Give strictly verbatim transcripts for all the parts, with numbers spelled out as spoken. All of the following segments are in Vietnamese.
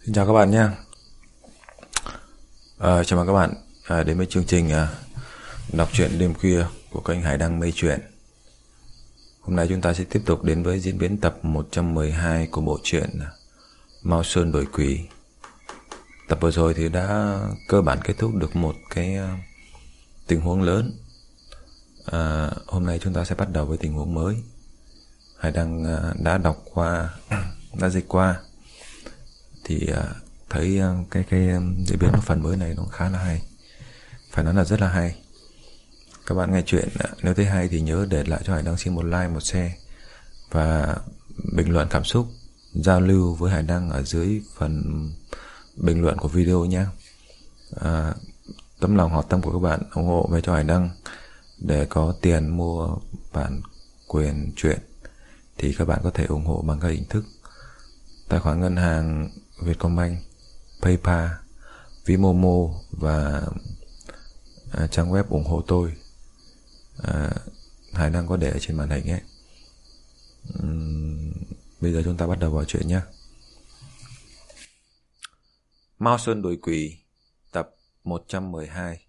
Xin chào các bạn nhé. À, chào mừng các bạn à, đến với chương trình à, đọc truyện đêm khuya của kênh Hải Đăng Mây Truyện. Hôm nay chúng ta sẽ tiếp tục đến với diễn biến tập một trăm mười hai của bộ truyện Mao Sơn Đổi Quỷ. Tập vừa rồi thì đã cơ bản kết thúc được một cái uh, tình huống lớn. À, hôm nay chúng ta sẽ bắt đầu với tình huống mới. Hải Đăng uh, đã đọc qua, đã dịch qua thì uh, thấy uh, cái cái diễn biến của phần mới này nó khá là hay, phải nói là rất là hay. Các bạn nghe chuyện uh, nếu thấy hay thì nhớ để lại cho Hải Đăng xin một like, một share và bình luận cảm xúc, giao lưu với Hải Đăng ở dưới phần bình luận của video nhé. À, tấm lòng hảo tâm của các bạn ủng hộ về cho Hải Đăng để có tiền mua bản quyền truyện thì các bạn có thể ủng hộ bằng các hình thức: tài khoản ngân hàng Vietcombank, PayPal, ví Momo và à, trang web ủng hộ tôi. à, Hải Đăng có để ở trên màn hình ấy. uhm, Bây giờ chúng ta bắt đầu vào chuyện nhé. Mao Sơn Đổi Quỷ tập một trăm mười hai.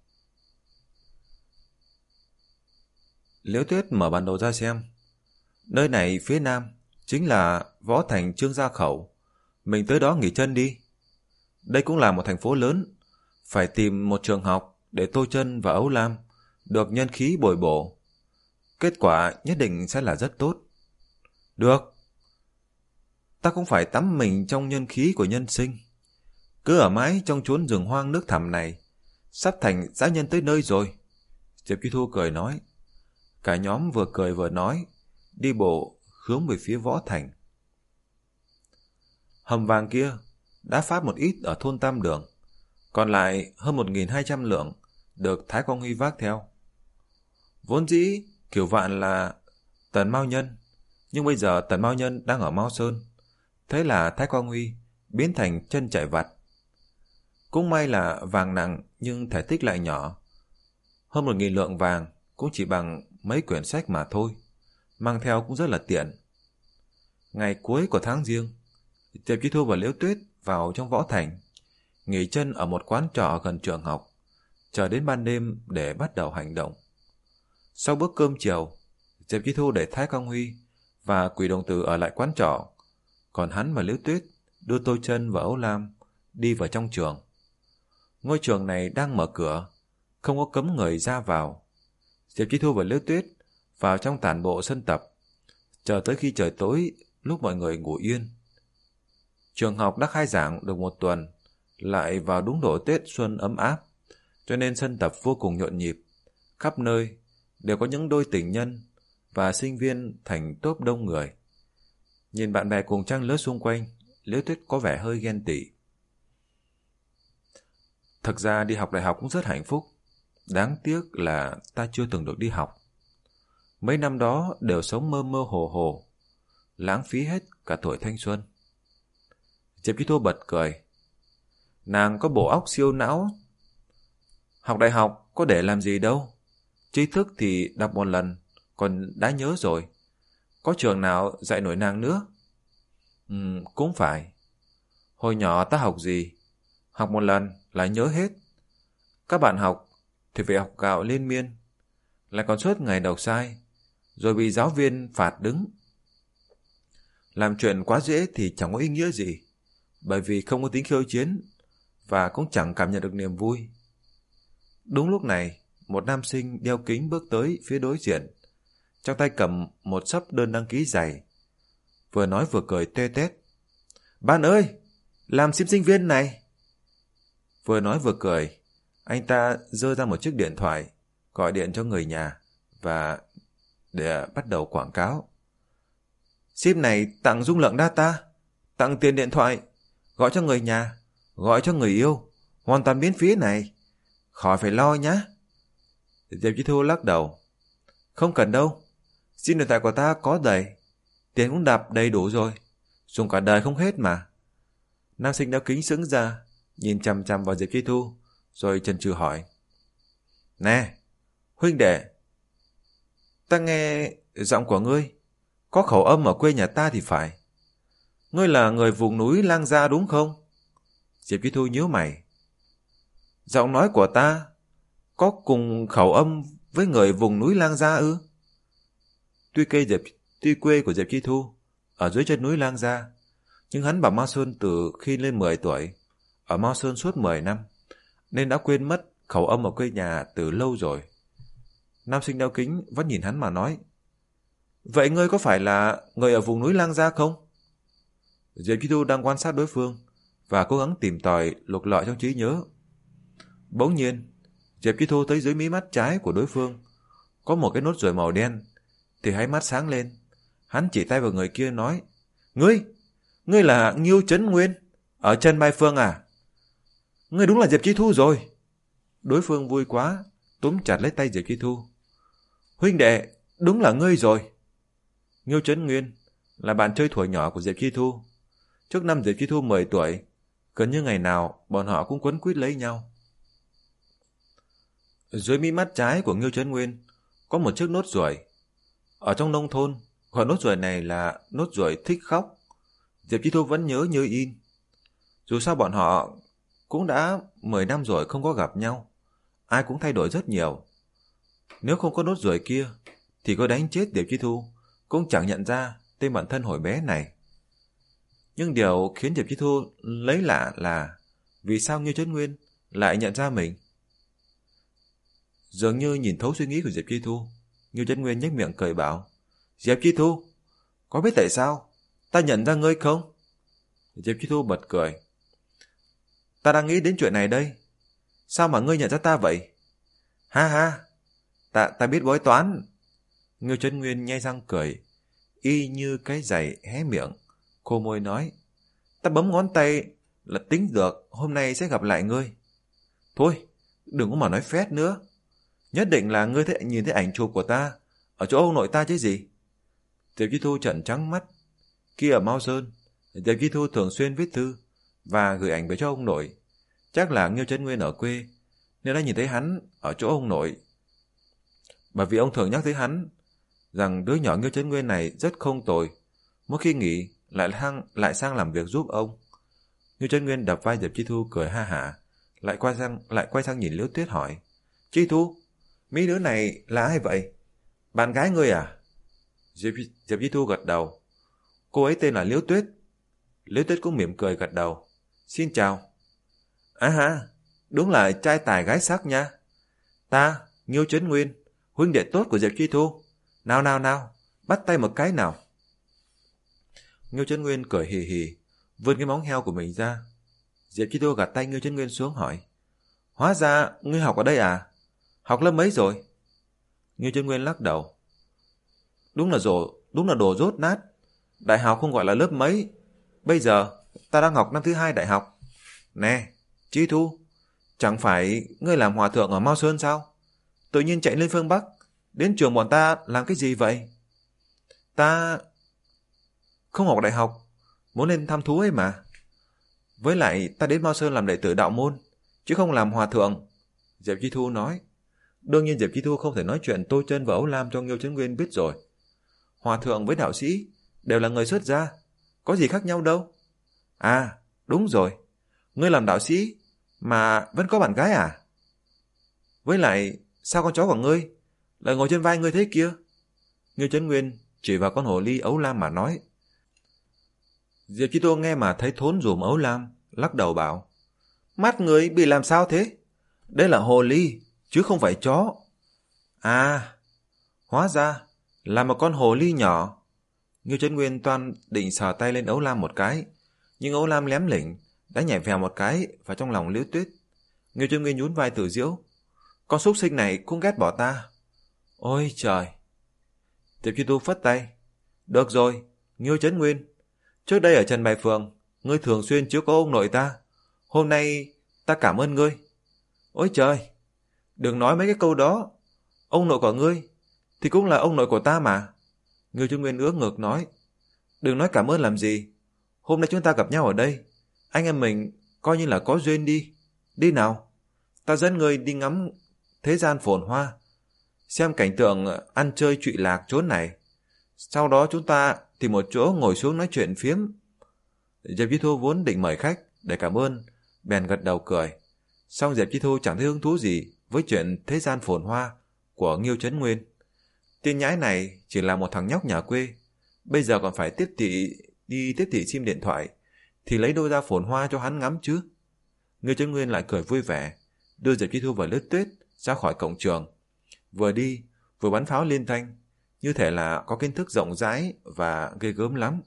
Liễu Tuyết mở bản đồ ra xem. Nơi này phía nam chính là Võ Thành Trương Gia Khẩu. Mình tới đó nghỉ chân đi. Đây cũng là một thành phố lớn, phải tìm một trường học để Tô Chân và Ấu Lam được nhân khí bồi bổ. Kết quả nhất định sẽ là rất tốt. Được. Ta cũng phải tắm mình trong nhân khí của nhân sinh. Cứ ở mãi trong chốn rừng hoang nước thẳm này, sắp thành dã nhân tới nơi rồi. Diệp Chi Thu cười nói. Cả nhóm vừa cười vừa nói, đi bộ hướng về phía Võ Thành. Hầm vàng kia đã phát một ít ở thôn Tam Đường, còn lại hơn một nghìn hai trăm lượng được Thái Quang Huy vác theo. Vốn dĩ Kiểu Vạn là Tần Mao Nhân, nhưng bây giờ Tần Mao Nhân đang ở Mao Sơn, thế là Thái Quang Huy biến thành chân chạy vặt. Cũng may là vàng nặng nhưng thể tích lại nhỏ, hơn một nghìn lượng vàng cũng chỉ bằng mấy quyển sách mà thôi, mang theo cũng rất là tiện. Ngày cuối của tháng Giêng, Diệp Chi Thu và Liễu Tuyết vào trong Võ Thành, nghỉ chân ở một quán trọ gần trường học, chờ đến ban đêm để bắt đầu hành động. Sau bữa cơm chiều, Diệp Chi Thu để Thái Quang Huy và Quỷ Đồng Tử ở lại quán trọ, còn hắn và Liễu Tuyết đưa Tô Chân và Ấu Lam đi vào trong trường. Ngôi trường này đang mở cửa, không có cấm người ra vào. Diệp Chi Thu và Liễu Tuyết vào trong tản bộ sân tập, chờ tới khi trời tối, lúc mọi người ngủ yên. Trường học đã khai giảng được một tuần, lại vào đúng độ Tết xuân ấm áp, cho nên sân tập vô cùng nhộn nhịp. Khắp nơi đều có những đôi tình nhân và sinh viên thành tốp đông người. Nhìn bạn bè cùng trang lứa xung quanh, Liễu Tuyết có vẻ hơi ghen tị. Thực ra đi học đại học cũng rất hạnh phúc, đáng tiếc là ta chưa từng được đi học. Mấy năm đó đều sống mơ mơ hồ hồ, lãng phí hết cả tuổi thanh xuân. Diệp Chi Thu bật cười. Nàng có bộ óc siêu não. Học đại học có để làm gì đâu. Tri thức thì đọc một lần, còn đã nhớ rồi. Có trường nào dạy nổi nàng nữa? Ừ, cũng phải. Hồi nhỏ ta học gì? Học một lần là nhớ hết. Các bạn học thì phải học gạo liên miên, lại còn suốt ngày đọc sai, rồi bị giáo viên phạt đứng. Làm chuyện quá dễ thì chẳng có ý nghĩa gì, bởi vì không có tính khiêu chiến và cũng chẳng cảm nhận được niềm vui. Đúng lúc này, một nam sinh đeo kính bước tới phía đối diện, trong tay cầm một xấp đơn đăng ký dày, vừa nói vừa cười tê tét. Bạn ơi, làm xin sinh viên này. Vừa nói vừa cười, anh ta giơ ra một chiếc điện thoại, gọi điện cho người nhà và để bắt đầu quảng cáo. Sim này tặng dung lượng data, tặng tiền điện thoại, gọi cho người nhà, gọi cho người yêu, hoàn toàn miễn phí này, khỏi phải lo nhá. Diệp Chi Thu lắc đầu. Không cần đâu, sim điện thoại của ta có đầy, tiền cũng đạp đầy đủ rồi, dùng cả đời không hết mà. Nam sinh đeo kính sững ra, nhìn chằm chằm vào Diệp Chi Thu, rồi chần chừ hỏi. Nè, huynh đệ, ta nghe giọng của ngươi có khẩu âm ở quê nhà ta thì phải. Ngươi là người vùng núi Lang Gia đúng không? Diệp Chi Thu nhíu mày. Giọng nói của ta có cùng khẩu âm với người vùng núi Lang Gia ư? Tuy quê, Diệp, tuy quê của Diệp Chi Thu ở dưới chân núi Lang Gia, nhưng hắn bảo Mao Sơn từ khi lên mười tuổi, ở Mao Sơn suốt mười năm, nên đã quên mất khẩu âm ở quê nhà từ lâu rồi. Nam sinh đeo kính vẫn nhìn hắn mà nói. Vậy ngươi có phải là người ở vùng núi Lang Gia không? Diệp Chi Thu đang quan sát đối phương và cố gắng tìm tòi lục lọi trong trí nhớ. Bỗng nhiên, Diệp Chi Thu thấy dưới mí mắt trái của đối phương có một cái nốt ruồi màu đen, thì hai mắt sáng lên. Hắn chỉ tay vào người kia nói, Ngươi, ngươi là Ngưu Trấn Nguyên, ở chân Mai Phương à? Ngươi đúng là Diệp Chi Thu rồi. Đối phương vui quá, túm chặt lấy tay Diệp Chi Thu. Huynh đệ, đúng là ngươi rồi. Ngưu Trấn Nguyên là bạn chơi thuở nhỏ của Diệp Chi Thu. Trước năm Diệp Chi Thu mười tuổi, gần như ngày nào bọn họ cũng quấn quýt lấy nhau. Dưới mí mắt trái của Ngưu Trấn Nguyên có một chiếc nốt ruồi. Ở trong nông thôn, gọi nốt ruồi này là nốt ruồi thích khóc. Diệp Chi Thu vẫn nhớ như in. Dù sao bọn họ cũng đã mười năm rồi không có gặp nhau. Ai cũng thay đổi rất nhiều. Nếu không có nốt ruồi kia, thì có đánh chết Diệp Chi Thu cũng chẳng nhận ra tên bản thân hồi bé này. Nhưng điều khiến Diệp Chi Thu lấy lạ là vì sao Ngưu Trấn Nguyên lại nhận ra mình. Dường như nhìn thấu suy nghĩ của Diệp Chi Thu, Ngưu Trấn Nguyên nhếch miệng cười bảo, Diệp Chi Thu, có biết tại sao ta nhận ra ngươi không? Diệp Chi Thu bật cười. Ta đang nghĩ đến chuyện này đây. Sao mà ngươi nhận ra ta vậy? Ha ha, ta, ta biết bói toán. Ngưu Trấn Nguyên nhe răng cười, y như cái giày hé miệng, khô môi nói, ta bấm ngón tay là tính được hôm nay sẽ gặp lại ngươi. Thôi, đừng có mà nói phét nữa. Nhất định là ngươi thấy, nhìn thấy ảnh chụp của ta ở chỗ ông nội ta chứ gì. Diệp Chi Thu trợn trắng mắt. Kia ở Mao Sơn, Diệp Chi Thu thường xuyên viết thư và gửi ảnh về cho ông nội. Chắc là Ngưu Trấn Nguyên ở quê nên đã nhìn thấy hắn ở chỗ ông nội. Bởi vì ông thường nhắc tới hắn rằng đứa nhỏ Ngưu Trấn Nguyên này rất không tồi, mỗi khi nghỉ lại sang, lại sang làm việc giúp ông. Ngưu Trấn Nguyên đập vai Diệp Chi Thu cười ha hả, lại quay sang lại quay sang nhìn Liễu Tuyết hỏi, Chi Thu, mấy đứa này là ai vậy? Bạn gái ngươi à? Diệp, Diệp Chi Thu gật đầu. Cô ấy tên là Liễu Tuyết. Liễu Tuyết cũng mỉm cười gật đầu. Xin chào. À ha, đúng là trai tài gái sắc nha. Ta, Ngưu Trấn Nguyên, huynh đệ tốt của Diệp Chi Thu. Nào nào nào, bắt tay một cái nào. Ngưu Trấn Nguyên cười hì hì, vươn cái móng heo của mình ra. Diệp Chi Thu gạt tay Ngưu Trấn Nguyên xuống hỏi, hóa ra ngươi học ở đây à? Học lớp mấy rồi? Ngưu Trấn Nguyên lắc đầu. Đúng là rổ, đúng là đồ dốt nát. Đại học không gọi là lớp mấy. Bây giờ ta đang học năm thứ hai đại học. Nè, Chi Thu, chẳng phải ngươi làm hòa thượng ở Mao Sơn sao? Tự nhiên chạy lên phương Bắc, đến trường bọn ta làm cái gì vậy? Ta không học đại học, muốn lên thăm thú ấy mà. Với lại ta đến Mao Sơn làm đệ tử đạo môn, chứ không làm hòa thượng. Diệp Chi Thu nói. Đương nhiên Diệp Chi Thu không thể nói chuyện Tô Chân và Ấu Lam cho Ngưu Trấn Nguyên biết rồi. Hòa thượng với đạo sĩ đều là người xuất gia, có gì khác nhau đâu. À, đúng rồi, ngươi làm đạo sĩ mà vẫn có bạn gái à? Với lại, sao con chó của ngươi lại ngồi trên vai ngươi thế kia? Ngưu Trấn Nguyên chỉ vào con hồ ly Ấu Lam mà nói. Diệp Chi Thu nghe mà thấy thốn rủm Ấu Lam, lắc đầu bảo, mắt ngươi bị làm sao thế? Đây là hồ ly, chứ không phải chó. À, hóa ra là một con hồ ly nhỏ. Ngưu Trấn Nguyên toan định sờ tay lên Ấu Lam một cái, nhưng Ấu Lam lém lỉnh đã nhảy vèo một cái vào trong lòng Liễu Tuyết. Ngưu Trấn Nguyên nhún vai tự giễu, con súc sinh này cũng ghét bỏ ta. Ôi trời! Diệp Chi Thu phất tay. Được rồi, Ngưu Trấn Nguyên, trước đây ở Trần Bài Phường, ngươi thường xuyên chiếu cố ông nội ta. Hôm nay ta cảm ơn ngươi. Ôi trời! Đừng nói mấy cái câu đó. Ông nội của ngươi thì cũng là ông nội của ta mà. Ngưu Trấn Nguyên ưỡn ngực nói. Đừng nói cảm ơn làm gì. Hôm nay chúng ta gặp nhau ở đây, anh em mình coi như là có duyên đi. Đi nào, ta dẫn ngươi đi ngắm thế gian phồn hoa, xem cảnh tượng ăn chơi trụy lạc chốn này. Sau đó chúng ta tìm một chỗ ngồi xuống nói chuyện phiếm. Diệp Chi Thu vốn định mời khách để cảm ơn, bèn gật đầu cười. Song Diệp Chi Thu chẳng thấy hứng thú gì với chuyện thế gian phồn hoa của Ngưu Chấn Nguyên. Tên nhãi này chỉ là một thằng nhóc nhà quê, bây giờ còn phải tiếp thị đi tiếp thị sim điện thoại, thì lấy đâu ra phồn hoa cho hắn ngắm chứ. Ngưu Chấn Nguyên lại cười vui vẻ, đưa Diệp Chi Thu và Lướt Tuyết ra khỏi cổng trường, vừa đi vừa bắn pháo liên thanh, như thể là có kiến thức rộng rãi và ghê gớm lắm.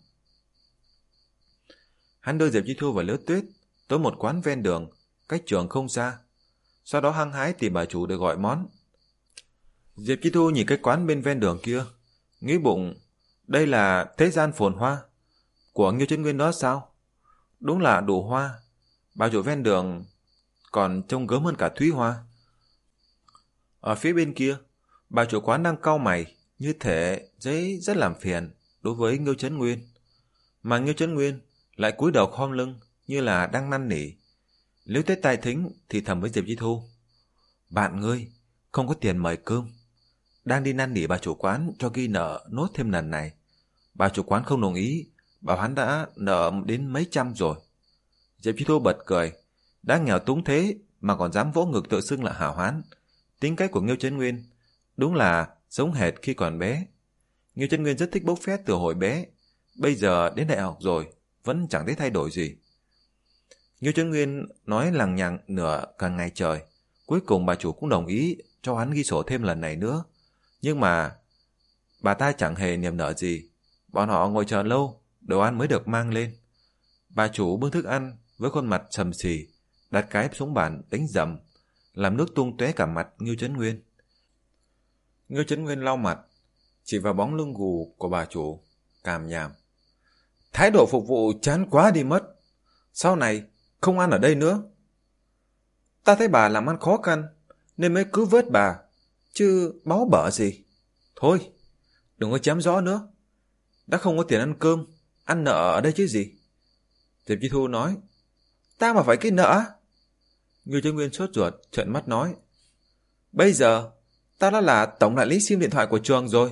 Hắn đưa Diệp Chi Thu và Lướt Tuyết tới một quán ven đường cách trường không xa, sau đó hăng hái tìm bà chủ để gọi món. Diệp Chi Thu nhìn cái quán bên ven đường kia, nghĩ bụng, đây là thế gian phồn hoa của Ngưu Chấn Nguyên đó sao? Đúng là đủ hoa, bà chủ ven đường còn trông gớm hơn cả Thúy Hoa. Ở phía bên kia, bà chủ quán đang cau mày, như thể giấy rất làm phiền đối với Ngưu Chấn Nguyên. Mà Ngưu Chấn Nguyên lại cúi đầu khom lưng như là đang năn nỉ. Nếu Tuyết tai thính thì thầm với Diệp Chi Thu, bạn ngươi không có tiền mời cơm, đang đi năn nỉ bà chủ quán cho ghi nợ nốt thêm lần này. Bà chủ quán không đồng ý, bảo hắn đã nợ đến mấy trăm rồi. Diệp Chi Thu bật cười, đã nghèo túng thế mà còn dám vỗ ngực tự xưng là hảo hán. Tính cách của Ngưu Chấn Nguyên đúng là giống hệt khi còn bé. Ngưu Chấn Nguyên rất thích bốc phét từ hồi bé, bây giờ đến đại học rồi vẫn chẳng thấy thay đổi gì. Ngưu Chấn Nguyên nói lằng nhằng nửa cả ngày trời, cuối cùng bà chủ cũng đồng ý cho hắn ghi sổ thêm lần này nữa. Nhưng mà bà ta chẳng hề niềm nở gì. Bọn họ ngồi chờ lâu, đồ ăn mới được mang lên. Bà chủ bưng thức ăn với khuôn mặt sầm xì, đặt cái xuống bàn đánh dầm, làm nước tung tóe cả mặt Ngưu Chấn Nguyên. Ngưu Chấn Nguyên lau mặt, chỉ vào bóng lưng gù của bà chủ, càm nhàm. Thái độ phục vụ chán quá đi mất. Sau này không ăn ở đây nữa. Ta thấy bà làm ăn khó khăn nên mới cứ vớt bà, chứ báu bở gì. Thôi, đừng có chém gió nữa. Đã không có tiền ăn cơm, ăn nợ ở đây chứ gì. Diệp Chi Thu nói. Ta mà phải cái nợ. Ngưu Chấn Nguyên sốt ruột, trợn mắt nói. Bây giờ ta đã là tổng đại lý sim điện thoại của trường rồi.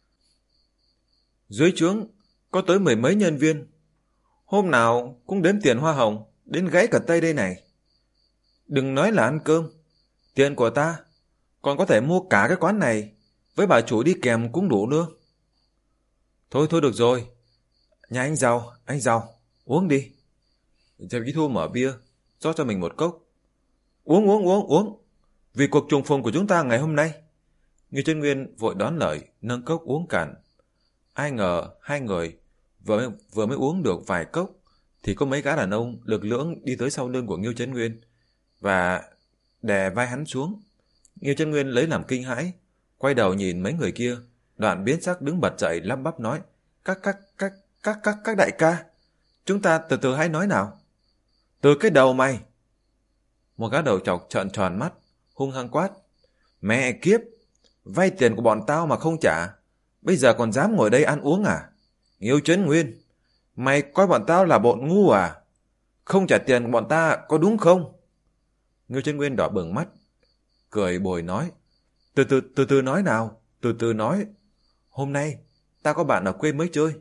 Dưới trướng có tới mười mấy nhân viên, hôm nào cũng đếm tiền hoa hồng đến gãy cả tay đây này. Đừng nói là ăn cơm, tiền của ta còn có thể mua cả cái quán này với bà chủ đi kèm cũng đủ nữa. Thôi thôi được rồi, nhà anh giàu, anh giàu, uống đi. Diệp Chi Thu mở bia, rót cho mình một cốc. Uống uống uống uống, vì cuộc trùng phùng của chúng ta ngày hôm nay. Ngưu Chấn Nguyên vội đón lời, nâng cốc uống cạn. Ai ngờ hai người vừa, vừa mới uống được vài cốc thì có mấy gã đàn ông lực lưỡng đi tới sau lưng của Ngưu Chấn Nguyên và đè vai hắn xuống. Ngưu Chấn Nguyên lấy làm kinh hãi, quay đầu nhìn mấy người kia, đoạn biến sắc đứng bật dậy lắp bắp nói: các các các các các các đại ca, chúng ta từ từ hãy nói nào. Từ cái đầu mày. Một gã đầu chọc trợn tròn mắt, hung hăng quát: mẹ kiếp, vay tiền của bọn tao mà không trả, bây giờ còn dám ngồi đây ăn uống à? Ngưu Chấn Nguyên, mày coi bọn tao là bọn ngu à? Không trả tiền của bọn ta có đúng không? Ngưu Chấn Nguyên đỏ bừng mắt, cười bồi nói: Từ từ từ từ nói nào, từ từ nói. Hôm nay ta có bạn ở quê mới chơi.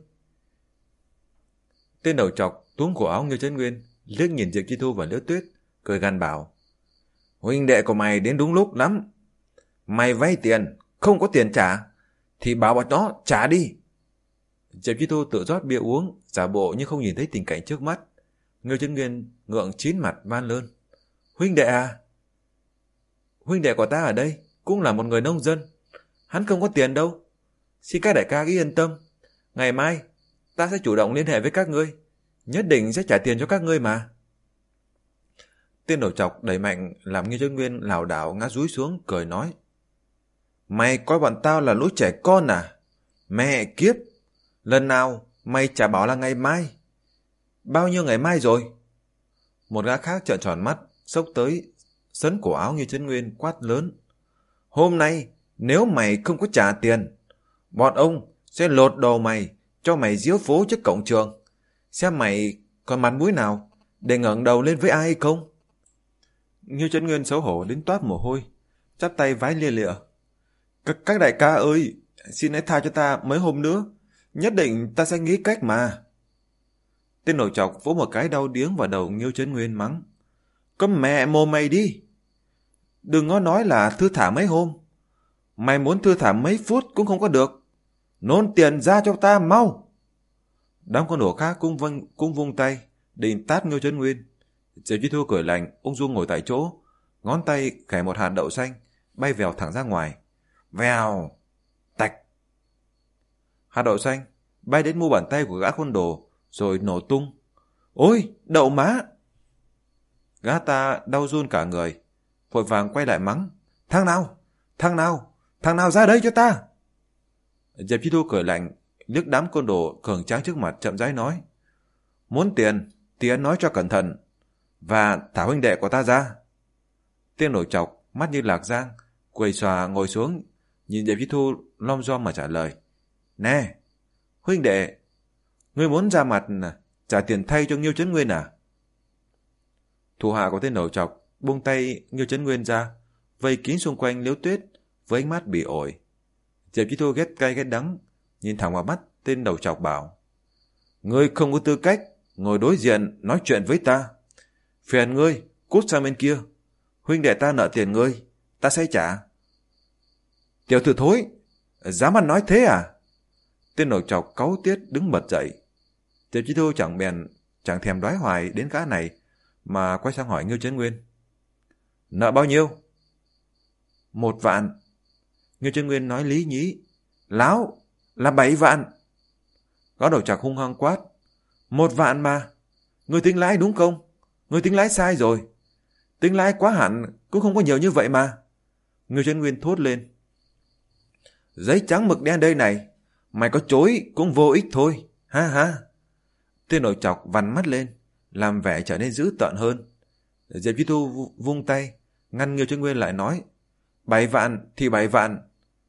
Tên đầu chọc túm cổ áo Ngưu Chấn Nguyên, liếc nhìn Diệp Chi Thu và Liễu Tuyết, cười gằn bảo: huynh đệ của mày đến đúng lúc lắm. Mày vay tiền, không có tiền trả thì bảo bọn nó trả đi. Diệp Chi Thu tự rót bia uống, giả bộ như không nhìn thấy tình cảnh trước mắt. Ngưu Chấn Nguyên ngượng chín mặt van lơn: huynh đệ à? Huynh đệ của ta ở đây cũng là một người nông dân, hắn không có tiền đâu. Xin các đại ca cứ yên tâm, ngày mai ta sẽ chủ động liên hệ với các ngươi, nhất định sẽ trả tiền cho các ngươi mà. Tên đầu chọc đẩy mạnh làm Ngưu Chấn Nguyên lảo đảo ngã dúi xuống, cười nói: mày coi bọn tao là lũ trẻ con à? Mẹ kiếp, lần nào mày chả bảo là ngày mai. Bao nhiêu ngày mai rồi? Một gã khác trợn tròn mắt, xốc tới sấn cổ áo Ngưu Chấn Nguyên quát lớn: hôm nay nếu mày không có trả tiền, bọn ông sẽ lột đầu mày cho mày diếu phố trước cổng trường, xem mày còn mặt mũi nào để ngẩng đầu lên với ai hay không. Ngưu Chấn Nguyên xấu hổ đến toát mồ hôi, chắp tay vái lia lịa: các, các đại ca ơi, xin hãy tha cho ta mấy hôm nữa, nhất định ta sẽ nghĩ cách mà. Tên nổi chọc vỗ một cái đau điếng vào đầu Ngưu Chấn Nguyên mắng: Câm mẹ mồm mày đi. Đừng có nói là thư thả mấy hôm. Mày muốn thư thả mấy phút cũng không có được. Nôn tiền ra cho ta mau. Đám con đồ khác cũng, vâng, cũng vung tay định tát Ngưu Trấn Nguyên. Diệp Chi Thu cười lạnh, ung dung ngồi tại chỗ, ngón tay khẽ một hạt đậu xanh bay vèo thẳng ra ngoài. Vèo, tạch. Hạt đậu xanh bay đến mu bàn tay của gã côn đồ rồi nổ tung. Ôi, đậu má! Gã ta đau run cả người, vội vàng quay lại mắng. Thằng nào? Thằng nào? Thằng nào ra đây cho ta? Diệp Chi Thu cười lạnh, liếc đám côn đồ cường tráng trước mặt chậm rãi nói. Muốn tiền thì anh nói cho cẩn thận, và thả huynh đệ của ta ra. Tên nổi chọc, mắt như lạc giang, quỳ xòa ngồi xuống, nhìn Diệp Chi Thu lom rom mà trả lời. Nè, huynh đệ, ngươi muốn ra mặt trả tiền thay cho Ngưu Trấn Nguyên à? Thủ hạ của tên nổi chọc buông tay Ngưu Trấn Nguyên ra, vây kín xung quanh Liễu Tuyết với ánh mắt bị ổi. Diệp Chi Thu ghét cay ghét đắng, nhìn thẳng vào mắt tên đầu chọc bảo. Ngươi không có tư cách ngồi đối diện nói chuyện với ta. Phiền ngươi cút sang bên kia. Huynh đệ ta nợ tiền ngươi, ta sẽ trả. Tiểu tử thối, dám ăn nói thế à? Tên đầu chọc cáu tiết đứng bật dậy. Diệp Chi Thu chẳng bèn chẳng thèm đoái hoài đến gã này, mà quay sang hỏi Ngưu Trấn Nguyên. Nợ bao nhiêu? Một vạn. Ngưu Trấn Nguyên nói lý nhí. Láo, là bảy vạn. Gã đầu chọc hung hăng quát. Một vạn mà. Ngươi tính lãi đúng không? Ngươi tính lãi sai rồi. Tính lãi quá hẳn cũng không có nhiều như vậy mà. Ngưu Trấn Nguyên thốt lên. Giấy trắng mực đen đây này. Mày có chối cũng vô ích thôi. Ha ha. Tên đầu chọc vằn mắt lên, làm vẻ trở nên dữ tợn hơn. Diệp Chi Thu vung tay ngăn Ngưu Trấn Nguyên lại nói. Bảy vạn thì bảy vạn.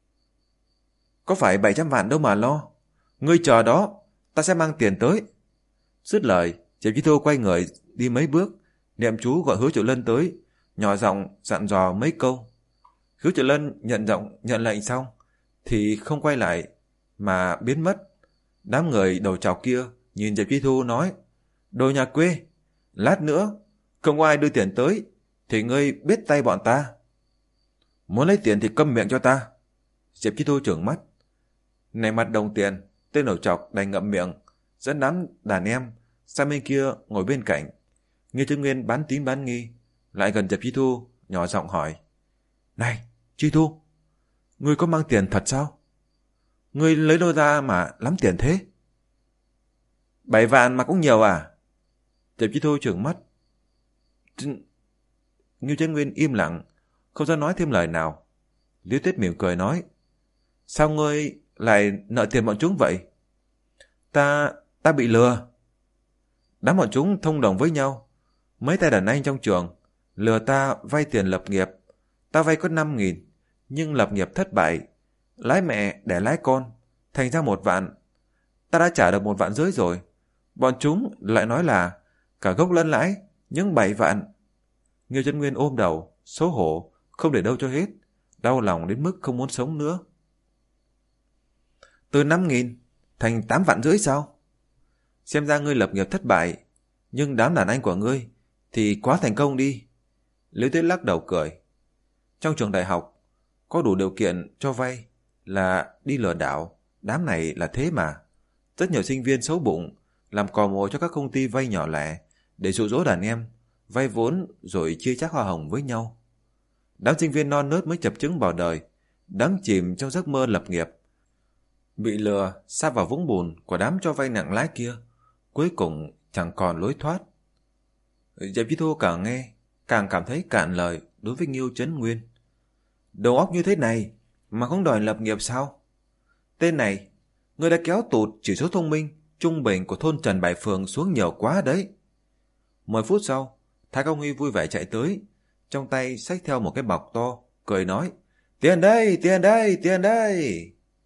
Có phải bảy trăm vạn đâu mà lo. Ngươi chờ đó, ta sẽ mang tiền tới. Dứt lời, Diệp Chi Thu quay người đi mấy bước, niệm chú gọi Hứa Triệu Lân tới, nhỏ giọng dặn dò mấy câu. Hứa Triệu Lân nhận giọng nhận lệnh xong thì không quay lại mà biến mất. Đám người đầu chọc kia nhìn Diệp Chi Thu nói. Đồ nhà quê, lát nữa không có ai đưa tiền tới thì ngươi biết tay bọn ta. Muốn lấy tiền thì câm miệng cho ta. Diệp Chi Thu trợn mắt. Này mặt đồng tiền, tên đầu chọc đành ngậm miệng, dẫn đám đàn em sang bên kia ngồi bên cạnh. Ngưu Trấn Nguyên bán tín bán nghi, lại gần Diệp Chi Thu, nhỏ giọng hỏi. Này, Chi Thu, ngươi có mang tiền thật sao? Ngươi lấy đâu ra mà lắm tiền thế? Bảy vạn mà cũng nhiều à? Diệp Chi Thu trợn mắt. Ngưu Trấn Nguyên im lặng, không dám nói thêm lời nào. Liễu Tuyết mỉm cười nói. Sao ngươi lại nợ tiền bọn chúng vậy? Ta, ta bị lừa. Đám bọn chúng thông đồng với nhau. Mấy tay đàn anh trong trường lừa ta vay tiền lập nghiệp. Ta vay có năm nghìn, nhưng lập nghiệp thất bại. Lái mẹ để lái con, thành ra một vạn. Ta đã trả được một vạn rưỡi rồi. Bọn chúng lại nói là cả gốc lẫn lãi, nhưng bảy vạn. Ngưu Trấn Nguyên ôm đầu, xấu hổ, không để đâu cho hết, đau lòng đến mức không muốn sống nữa. Từ năm nghìn thành tám vạn rưỡi sao? Xem ra ngươi lập nghiệp thất bại, nhưng đám đàn anh của ngươi thì quá thành công đi. Liễu Tuyết lắc đầu cười. Trong trường đại học có đủ điều kiện cho vay là đi lừa đảo, đám này là thế mà. Rất nhiều sinh viên xấu bụng làm cò mồi cho các công ty vay nhỏ lẻ để dụ dỗ đàn em vay vốn rồi chia chác hoa hồng với nhau. Đám sinh viên non nớt mới chập chững vào đời, đắm chìm trong giấc mơ lập nghiệp, bị lừa sa vào vũng bùn của đám cho vay nặng lãi kia, cuối cùng chẳng còn lối thoát. Diệp Chi Thu càng nghe càng cảm thấy cạn lời đối với Ngưu Trấn Nguyên. Đầu óc như thế này mà không đòi lập nghiệp sao? Tên này, ngươi đã kéo tụt chỉ số thông minh trung bình của thôn Trần Bài Phường xuống nhiều quá đấy. Mười phút sau, Thái Công Huy vui vẻ chạy tới, trong tay xách theo một cái bọc to, cười nói. Tiền đây, tiền đây, tiền đây.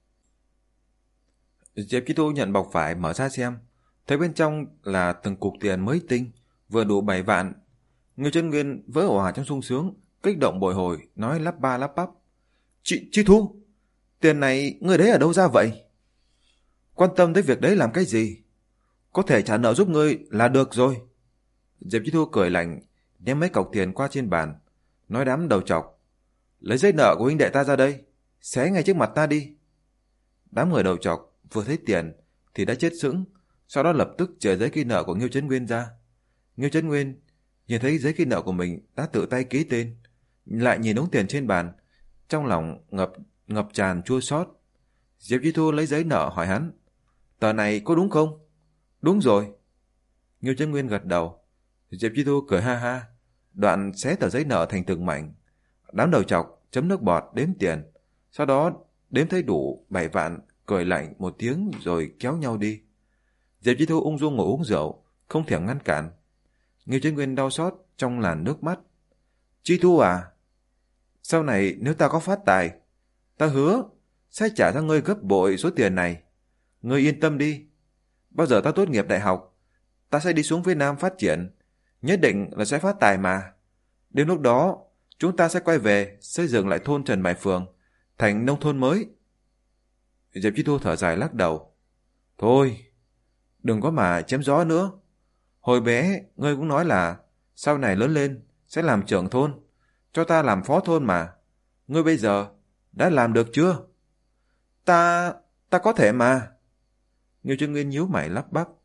Diệp Chi Thu nhận bọc vải mở ra xem, thấy bên trong là từng cục tiền mới tinh, vừa đủ bảy vạn. Ngưu Trấn Nguyên vỡ òa trong sung sướng, kích động bồi hồi, nói lắp ba lắp bắp. Chị Chi Thu, tiền này ngươi đấy ở đâu ra vậy? Quan tâm tới việc đấy làm cái gì? Có thể trả nợ giúp ngươi là được rồi. Diệp Chi Thu cười lạnh, ném mấy cọc tiền qua trên bàn, nói đám đầu chọc: lấy giấy nợ của huynh đệ ta ra đây, xé ngay trước mặt ta đi. Đám người đầu chọc vừa thấy tiền thì đã chết sững, sau đó lập tức chở giấy ghi nợ của Ngưu Chấn Nguyên ra. Ngưu Chấn Nguyên nhìn thấy giấy ghi nợ của mình đã tự tay ký tên, lại nhìn đống tiền trên bàn, trong lòng ngập ngập tràn chua xót. Diệp Chi Thu lấy giấy nợ hỏi hắn: tờ này có đúng không? Đúng rồi. Ngưu Chấn Nguyên gật đầu. Diệp Chi Thu cười ha ha, đoạn xé tờ giấy nợ thành từng mảnh. Đám đầu chọc chấm nước bọt đếm tiền, sau đó đếm thấy đủ bảy vạn, cười lạnh một tiếng rồi kéo nhau đi. Diệp Chi Thu ung dung ngồi uống rượu, không thèm ngăn cản. Ngưu Chấn Nguyên đau xót trong làn nước mắt. Chi Thu à, sau này nếu ta có phát tài, ta hứa sẽ trả cho ngươi gấp bội số tiền này. Ngươi yên tâm đi, bao giờ ta tốt nghiệp đại học, ta sẽ đi xuống phía Nam phát triển, nhất định là sẽ phát tài mà. Đến lúc đó, chúng ta sẽ quay về xây dựng lại thôn Trần Mại Phường thành nông thôn mới. Diệp Chi Thu thở dài lắc đầu. Thôi, đừng có mà chém gió nữa. Hồi bé, ngươi cũng nói là sau này lớn lên sẽ làm trưởng thôn, cho ta làm phó thôn mà. Ngươi bây giờ đã làm được chưa? Ta... ta có thể mà. Ngưu Chấn Nguyên nhíu mày lắp bắp.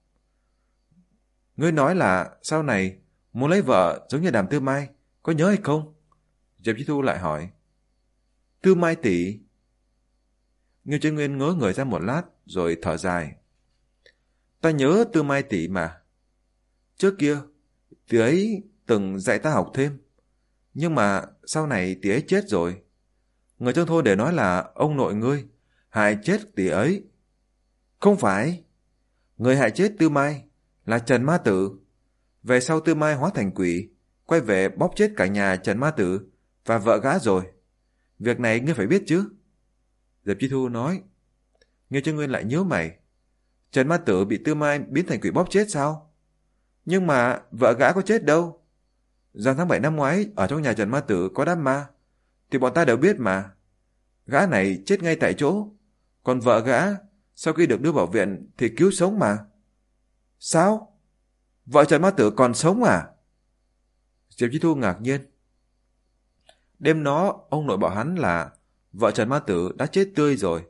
Ngươi nói là sau này muốn lấy vợ giống như Đàm Tư Mai, có nhớ hay không? Diệp Chi Thu lại hỏi. Tư Mai tỷ. Ngưu Chấn Nguyên ngớ người ra một lát rồi thở dài. Ta nhớ Tư Mai tỷ mà. Trước kia tỷ ấy từng dạy ta học thêm, nhưng mà sau này tỷ ấy chết rồi. Người trong thôn đều nói là ông nội ngươi hại chết tỷ ấy. Không phải, người hại chết Tư Mai là Trần Ma Tử. Về sau Tư Mai hóa thành quỷ, quay về bóp chết cả nhà Trần Ma Tử và vợ gã rồi. Việc này ngươi phải biết chứ. Diệp Chi Thu nói. Ngưu Chấn Nguyên lại nhíu mày. Trần Ma Tử bị Tư Mai biến thành quỷ bóp chết sao? Nhưng mà vợ gã có chết đâu. Rằng tháng bảy năm ngoái ở trong nhà Trần Ma Tử có đám ma, thì bọn ta đều biết mà. Gã này chết ngay tại chỗ, còn vợ gã sau khi được đưa vào viện thì cứu sống mà. Sao? Vợ Trần Ma Tử còn sống à? Diệp Chi Thu ngạc nhiên. Đêm đó ông nội bảo hắn là vợ Trần Ma Tử đã chết tươi rồi.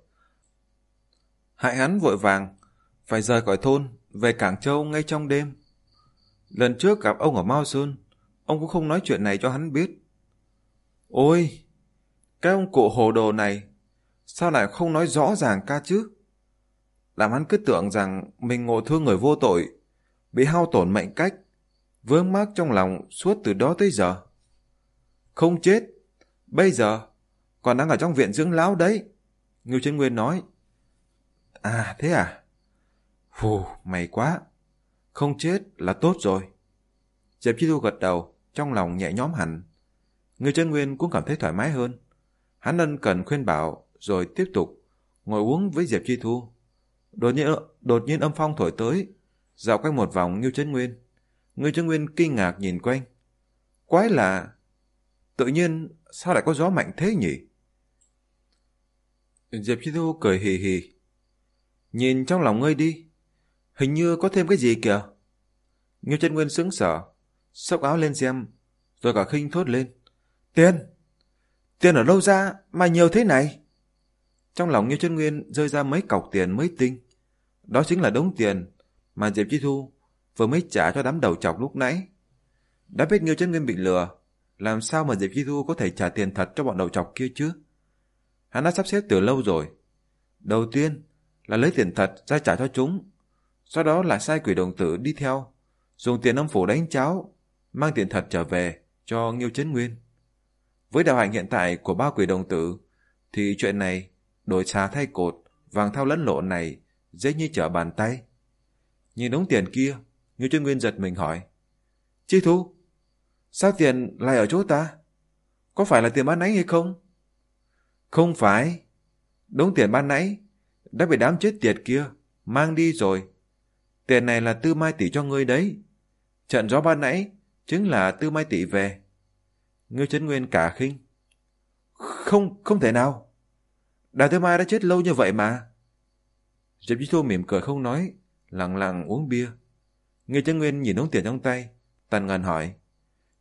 Hại hắn vội vàng phải rời khỏi thôn về Cảng Châu ngay trong đêm. Lần trước gặp ông ở Mao Sơn, ông cũng không nói chuyện này cho hắn biết. Ôi, cái ông cụ hồ đồ này sao lại không nói rõ ràng ca chứ? Làm hắn cứ tưởng rằng mình ngộ thương người vô tội, bị hao tổn mệnh cách, vướng mắc trong lòng suốt từ đó tới giờ. Không chết, bây giờ còn đang ở trong viện dưỡng lão đấy. Ngưu Chấn Nguyên nói. À thế à? Phù, may quá. Không chết là tốt rồi. Diệp Chi Thu gật đầu, trong lòng nhẹ nhõm hẳn. Ngưu Chấn Nguyên cũng cảm thấy thoải mái hơn. Hắn ân cần khuyên bảo rồi tiếp tục ngồi uống với Diệp Chi Thu. Đột nhiên, đột nhiên âm phong thổi tới, dạo quanh một vòng Ngưu Chấn Nguyên. Ngưu Chấn Nguyên kinh ngạc nhìn quanh. Quái lạ, tự nhiên sao lại có gió mạnh thế nhỉ? Diệp Chi Thu cười hì hì. Nhìn trong lòng ngươi đi, hình như có thêm cái gì kìa. Ngưu Chấn Nguyên sững sờ, xốc áo lên xem, rồi cả khinh thốt lên. Tiền! Tiền ở đâu ra mà nhiều thế này? Trong lòng Ngưu Chấn Nguyên rơi ra mấy cọc tiền mới tinh. Đó chính là đống tiền mà Diệp Chi Thu vừa mới trả cho đám đầu chọc lúc nãy. Đã biết Ngưu Chấn Nguyên bị lừa, làm sao mà Diệp Chi Thu có thể trả tiền thật cho bọn đầu chọc kia chứ? Hắn đã sắp xếp từ lâu rồi. Đầu tiên là lấy tiền thật ra trả cho chúng, sau đó là sai quỷ đồng tử đi theo, dùng tiền âm phủ đánh cháo, mang tiền thật trở về cho Ngưu Chấn Nguyên. Với đạo hạnh hiện tại của ba quỷ đồng tử thì chuyện này đổi xà thay cột, vàng thao lẫn lộn này dễ như trở bàn tay. Nhìn đống tiền kia, Ngưu Chấn Nguyên giật mình hỏi. Chi Thu, sao tiền lại ở chỗ ta? Có phải là tiền ban nãy hay không? Không phải. Đống tiền ban nãy đã bị đám chết tiệt kia mang đi rồi. Tiền này là Tư Mai tỷ cho ngươi đấy. Trận gió ban nãy chính là Tư Mai tỷ về. Ngưu Chấn Nguyên cả khinh. Không, không thể nào. Đào Tư Mai đã chết lâu như vậy mà. Diệp Chi Thu mỉm cười không nói, lặng lặng uống bia. Ngưu Chấn Nguyên nhìn đống tiền trong tay, tần ngần hỏi.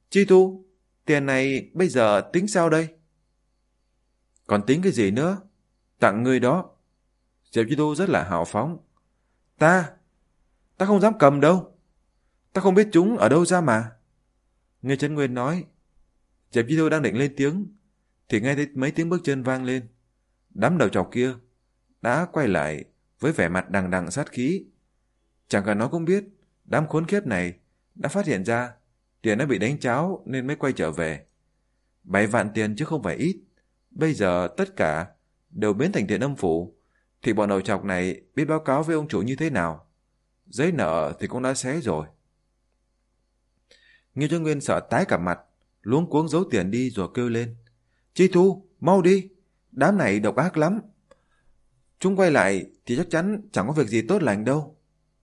Chi Thu, tiền này bây giờ tính sao đây? Còn tính cái gì nữa? Tặng ngươi đó. Diệp Chi Thu rất là hào phóng. Ta, ta không dám cầm đâu. Ta không biết chúng ở đâu ra mà. Nghe Trấn Nguyên nói. Diệp Chi Thu đang định lên tiếng, thì nghe thấy mấy tiếng bước chân vang lên. Đám đầu trọc kia đã quay lại với vẻ mặt đằng đằng sát khí. Chẳng cần nói cũng biết, đám khốn kiếp này đã phát hiện ra tiền đã bị đánh cháo nên mới quay trở về. Bảy vạn tiền chứ không phải ít. Bây giờ tất cả đều biến thành tiền âm phủ, thì bọn đầu trọc này biết báo cáo với ông chủ như thế nào? Giấy nợ thì cũng đã xé rồi. Nghiêu Trấn Nguyên sợ tái cả mặt, luống cuống giấu tiền đi rồi kêu lên. Chi Thu, mau đi, đám này độc ác lắm. Chúng quay lại thì chắc chắn chẳng có việc gì tốt lành đâu.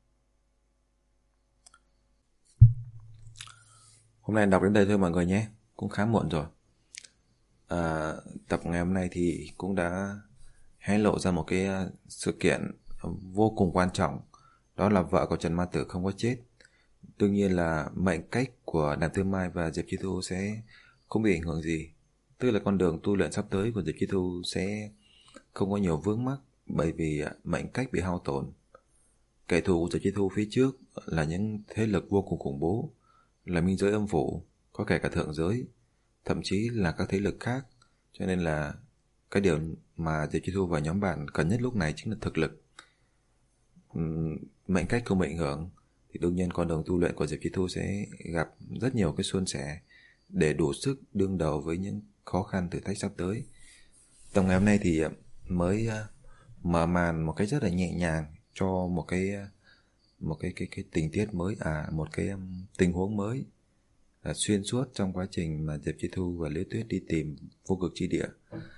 Hôm nay đọc đến đây thôi mọi người nhé, cũng khá muộn rồi. À, tập ngày hôm nay thì cũng đã hé lộ ra một cái sự kiện vô cùng quan trọng. Đó là vợ của Trần Ma Tử không có chết. Đương nhiên là mệnh cách của Đàm Tư Mai và Diệp Chi Thu sẽ không bị ảnh hưởng gì. Tức là con đường tu luyện sắp tới của Diệp Chi Thu sẽ không có nhiều vướng mắc, bởi vì mệnh cách bị hao tổn. Kẻ thù của Diệp Chi Thu phía trước là những thế lực vô cùng khủng bố, là minh giới âm phủ, có kể cả thượng giới, thậm chí là các thế lực khác. Cho nên là cái điều mà Diệp Chi Thu và nhóm bạn cần nhất lúc này chính là thực lực. Mệnh cách không bị ảnh hưởng thì đương nhiên con đường tu luyện của Diệp Chi Thu sẽ gặp rất nhiều cái suôn sẻ để đủ sức đương đầu với những khó khăn thử thách sắp tới. Tập ngày hôm nay thì mới mở màn một cái rất là nhẹ nhàng cho một cái một cái cái cái tình tiết mới, à một cái tình huống mới là xuyên suốt trong quá trình mà Diệp Chi Thu và Liễu Tuyết đi tìm vô cực chi địa.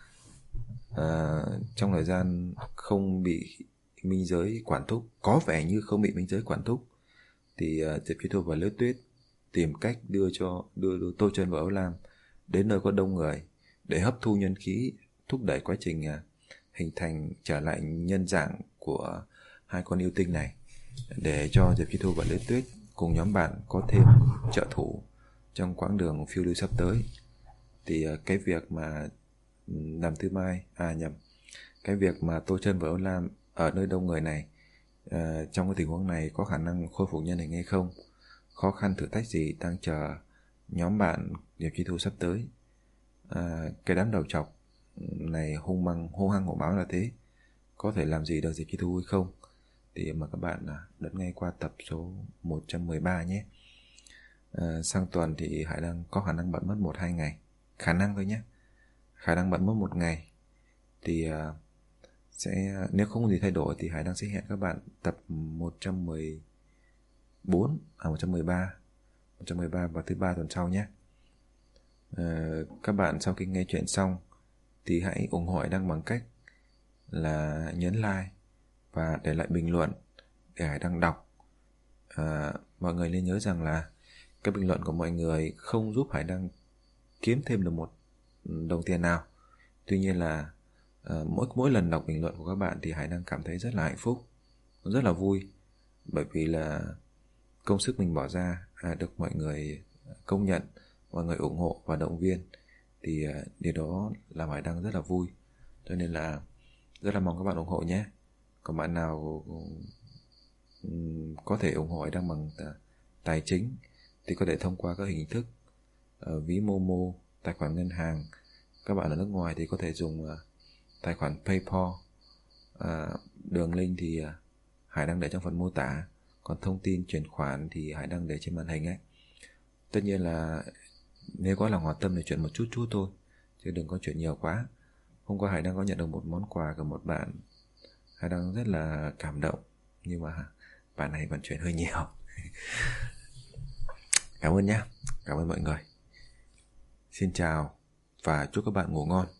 À, trong thời gian không bị minh giới quản thúc, có vẻ như không bị minh giới quản thúc, thì uh, Diệp Chi Thu và Liễu Tuyết tìm cách đưa cho đưa, đưa Tô Chân và Âu Lam đến nơi có đông người để hấp thu nhân khí, thúc đẩy quá trình uh, hình thành trở lại nhân dạng của hai con yêu tinh này, để cho Diệp Chi Thu và Liễu Tuyết cùng nhóm bạn có thêm trợ thủ trong quãng đường phiêu lưu sắp tới. Thì uh, cái việc mà Đàm Tư Mai à nhầm cái việc mà Tô Chân và Âu Lam ở nơi đông người này, uh, trong cái tình huống này có khả năng khôi phục nhân hình hay không, khó khăn thử thách gì đang chờ nhóm bạn Diệp Chi Thu sắp tới. Uh, cái đám đầu trọc này hung măng hung hăng hổ báo là thế, có thể làm gì được Diệp Chi Thu hay không, thì mời các bạn uh, đón nghe qua tập số một trăm mười ba nhé. Uh, sang tuần thì Hải đang có khả năng bận mất một hai ngày, khả năng thôi nhé, khả năng bận mất một ngày. Thì uh, sẽ nếu không có gì thay đổi thì Hải đang sẽ hẹn các bạn tập một trăm mười bốn à một trăm mười ba một trăm mười ba vào thứ ba tuần sau nhé. Uh, các bạn sau khi nghe chuyện xong thì hãy ủng hộ Hải Đăng bằng cách là nhấn like và để lại bình luận để Hải Đăng đọc. Uh, mọi người nên nhớ rằng là các bình luận của mọi người không giúp Hải Đăng kiếm thêm được một đồng tiền nào. Tuy nhiên là uh, mỗi mỗi lần đọc bình luận của các bạn thì Hải Đăng cảm thấy rất là hạnh phúc, rất là vui, bởi vì là công sức mình bỏ ra à, được mọi người công nhận, mọi người ủng hộ và động viên, thì uh, điều đó làm Hải Đăng rất là vui. Cho nên là rất là mong các bạn ủng hộ nhé. Còn bạn nào um, có thể ủng hộ Hải Đăng bằng uh, tài chính thì có thể thông qua các hình thức uh, ví Momo, tài khoản ngân hàng. Các bạn ở nước ngoài thì có thể dùng uh, tài khoản PayPal. uh, Đường link thì uh, Hải đăng để trong phần mô tả. Còn thông tin chuyển khoản thì Hải đăng để trên màn hình ấy. Tất nhiên là nếu có lòng hòa tâm thì chuyển một chút chút thôi, chứ đừng có chuyển nhiều quá. Hôm qua Hải đăng có nhận được một món quà của một bạn, Hải đăng rất là cảm động, nhưng mà bạn này vẫn chuyển hơi nhiều. Cảm ơn nhé, cảm ơn mọi người. Xin chào và chúc các bạn ngủ ngon.